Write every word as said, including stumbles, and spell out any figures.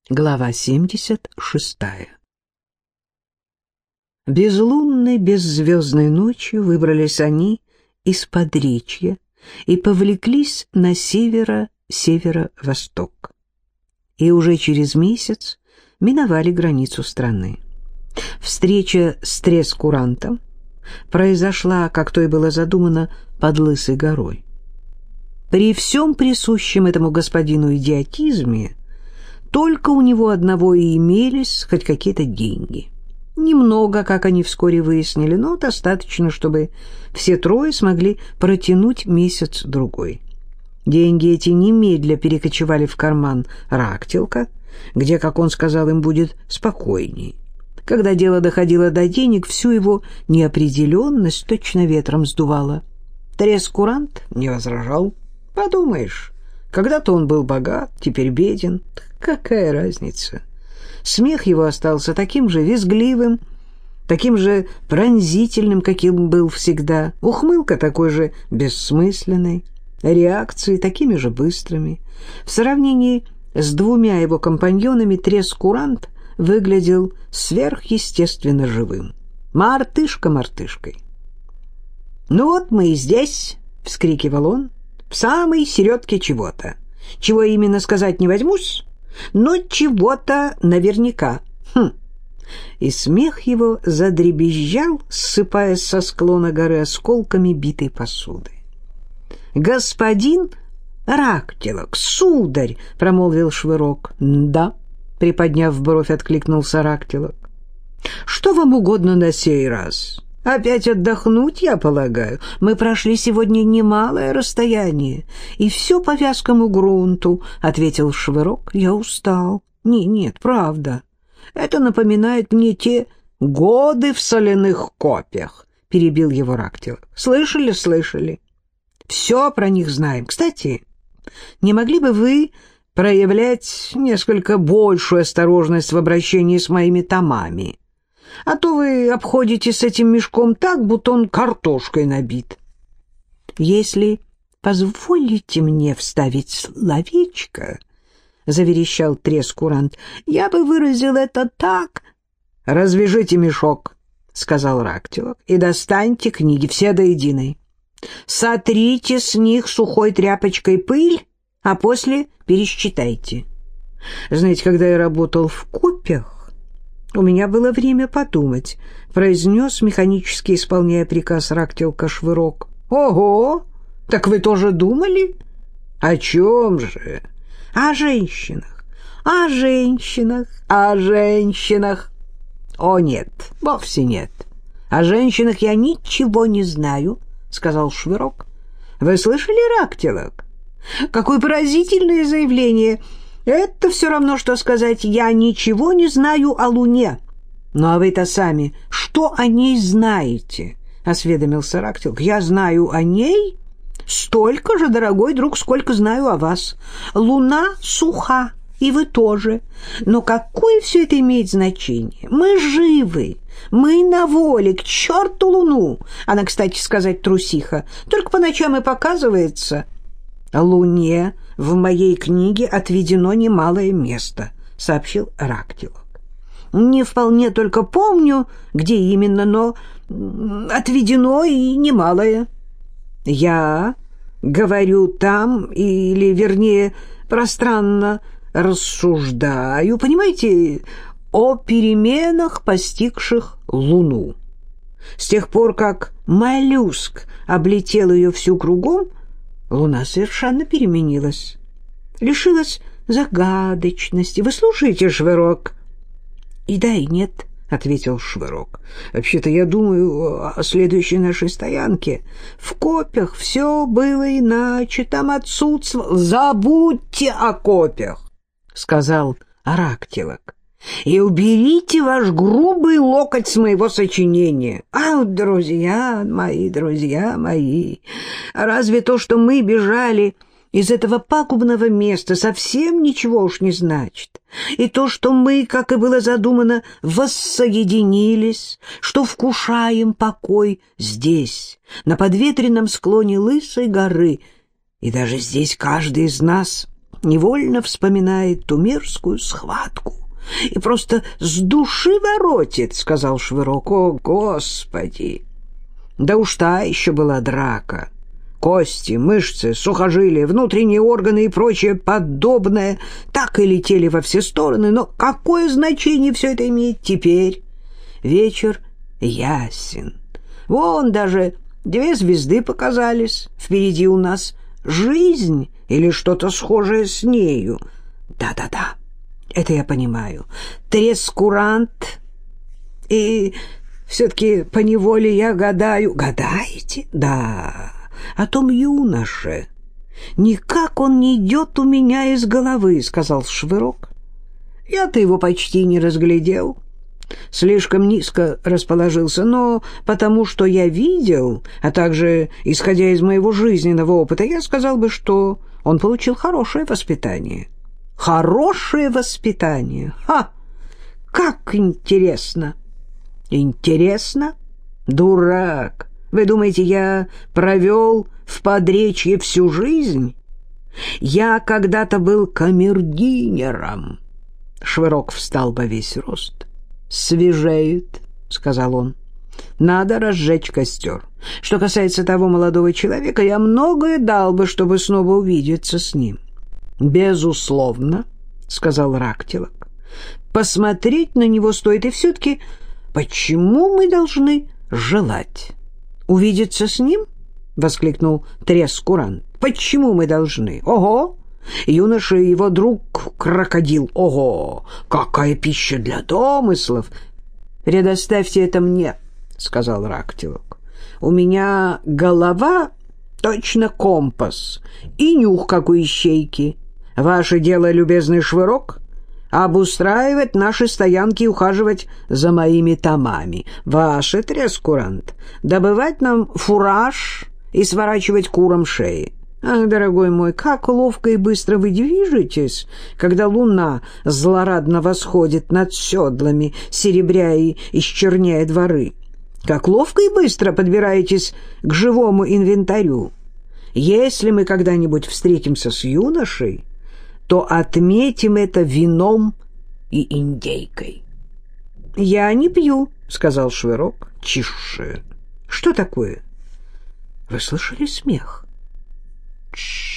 Глава семьдесят шестая. Безлунной, беззвездной ночью выбрались они из Подречья и повлеклись на северо-северо-восток. И уже через месяц миновали границу страны. Встреча с Трескурантом произошла, как то и было задумано, под Лысой горой. При всем присущем этому господину идиотизме только у него одного и имелись хоть какие-то деньги. Немного, как они вскоре выяснили, но достаточно, чтобы все трое смогли протянуть месяц-другой. Деньги эти немедля перекочевали в карман Рактилка, где, как он сказал, им будет спокойней. Когда дело доходило до денег, всю его неопределенность точно ветром сдувало. Трескурант не возражал. Подумаешь, когда-то он был богат, теперь беден. Какая разница? Смех его остался таким же визгливым, таким же пронзительным, каким был всегда. Ухмылка такой же бессмысленной, реакции такими же быстрыми. В сравнении с двумя его компаньонами Трескурант выглядел сверхъестественно живым. Мартышка мартышкой. «Ну вот мы и здесь», — вскрикивал он, — «в самой середке чего-то. Чего именно сказать не возьмусь, но чего-то наверняка. Хм». И смех его задребезжал, ссыпаясь со склона горы осколками битой посуды. «Господин Рактилок, сударь!» — промолвил Швырок. «Да», — приподняв бровь, откликнулся Рактилок. «Что вам угодно на сей раз? Опять отдохнуть, я полагаю. Мы прошли сегодня немалое расстояние, и все по вязкому грунту», — ответил Швырок. «Я устал». «Не, нет, правда. Это напоминает мне те годы в соляных копьях», — перебил его Рактилок. «Слышали, слышали. Все про них знаем. Кстати, не могли бы вы проявлять несколько большую осторожность в обращении с моими томами? А то вы обходитесь с этим мешком так, будто он картошкой набит». «Если позволите мне вставить словечко, — заверещал Трескурант, — я бы выразил это так». «Развяжите мешок, — сказал Рактилок, — и достаньте книги, все до единой. Сотрите с них сухой тряпочкой пыль, а после пересчитайте. Знаете, когда я работал в копьях, у меня было время подумать», — произнес, механически исполняя приказ Рактилка, Швырок. «Ого! Так вы тоже думали? О чем же? О женщинах, о женщинах, о женщинах. О нет, вовсе нет. О женщинах я ничего не знаю», — сказал Швырок. «Вы слышали, Рактилок? Какое поразительное заявление! Это все равно, что сказать: я ничего не знаю о Луне». «Ну а вы-то сами что о ней знаете?» — осведомился Рактилок. «Я знаю о ней столько же, дорогой друг, сколько знаю о вас. Луна суха, и вы тоже. Но какое все это имеет значение? Мы живы, мы на воле, к черту Луну. Она, кстати сказать, трусиха, только по ночам и показывается». «Луне в моей книге отведено немалое место», — сообщил Рактилок. «Не вполне только помню, где именно, но отведено и немалое. Я говорю там, или, вернее, пространно рассуждаю, понимаете, о переменах, постигших Луну. С тех пор, как моллюск облетел ее всю кругом, Луна совершенно переменилась, лишилась загадочности. Вы слушаете, Швырок?» «И да, и нет», — ответил Швырок. «Вообще-то я думаю о следующей нашей стоянке. В копьях все было иначе, там отсутствовало...» «Забудьте о копьях», — сказал Рактилок, «и уберите ваш грубый локоть с моего сочинения. А, друзья мои, друзья мои, разве то, что мы бежали из этого пагубного места, совсем ничего уж не значит? И то, что мы, как и было задумано, воссоединились, что вкушаем покой здесь, на подветренном склоне Лысой горы, и даже здесь каждый из нас невольно вспоминает ту мерзкую схватку и просто с души воротит, — сказал Швырок. — О, Господи! Да уж та еще была драка. Кости, мышцы, сухожилия, внутренние органы и прочее подобное так и летели во все стороны. Но какое значение все это имеет теперь? Вечер ясен. Вон даже две звезды показались. Впереди у нас жизнь или что-то схожее с нею. Да-да-да, это я понимаю. Трескурант. И все-таки поневоле я гадаю. Гадаете? Да, о том юноше. Никак он не идет у меня из головы, — сказал Швырок. Я-то его почти не разглядел. Слишком низко расположился, но потому что я видел, а также, исходя из моего жизненного опыта, я сказал бы, что он получил хорошее воспитание. Хорошее воспитание! Ха! Как интересно! Интересно? Дурак! Вы думаете, я провел в Подречье всю жизнь? Я когда-то был камердинером. Швырок встал во весь рост. «Свежеет», — сказал он. «Надо разжечь костер. Что касается того молодого человека, я многое дал бы, чтобы снова увидеться с ним». «Безусловно», — сказал Рактилок. «Посмотреть на него стоит, и все-таки почему мы должны желать?» «Увидеться с ним?» — воскликнул Трескурант. «Почему мы должны? Ого! Юноша и его друг крокодил. Ого! Какая пища для домыслов!» «Предоставьте это мне», — сказал Рактилок. «У меня голова точно компас и нюх, как у ищейки. Ваше дело, любезный Швырок, обустраивать наши стоянки и ухаживать за моими томами. Ваше, Трескурант, добывать нам фураж и сворачивать курам шеи. Ах, дорогой мой, как ловко и быстро вы движетесь, когда луна злорадно восходит над седлами, серебря и исчерняя дворы. Как ловко и быстро подбираетесь к живому инвентарю. Если мы когда-нибудь встретимся с юношей, то отметим это вином и индейкой». «Я не пью», — сказал Швырок. «Тише! Что такое?» «Вы слышали смех?» «Тш-ш-ш!»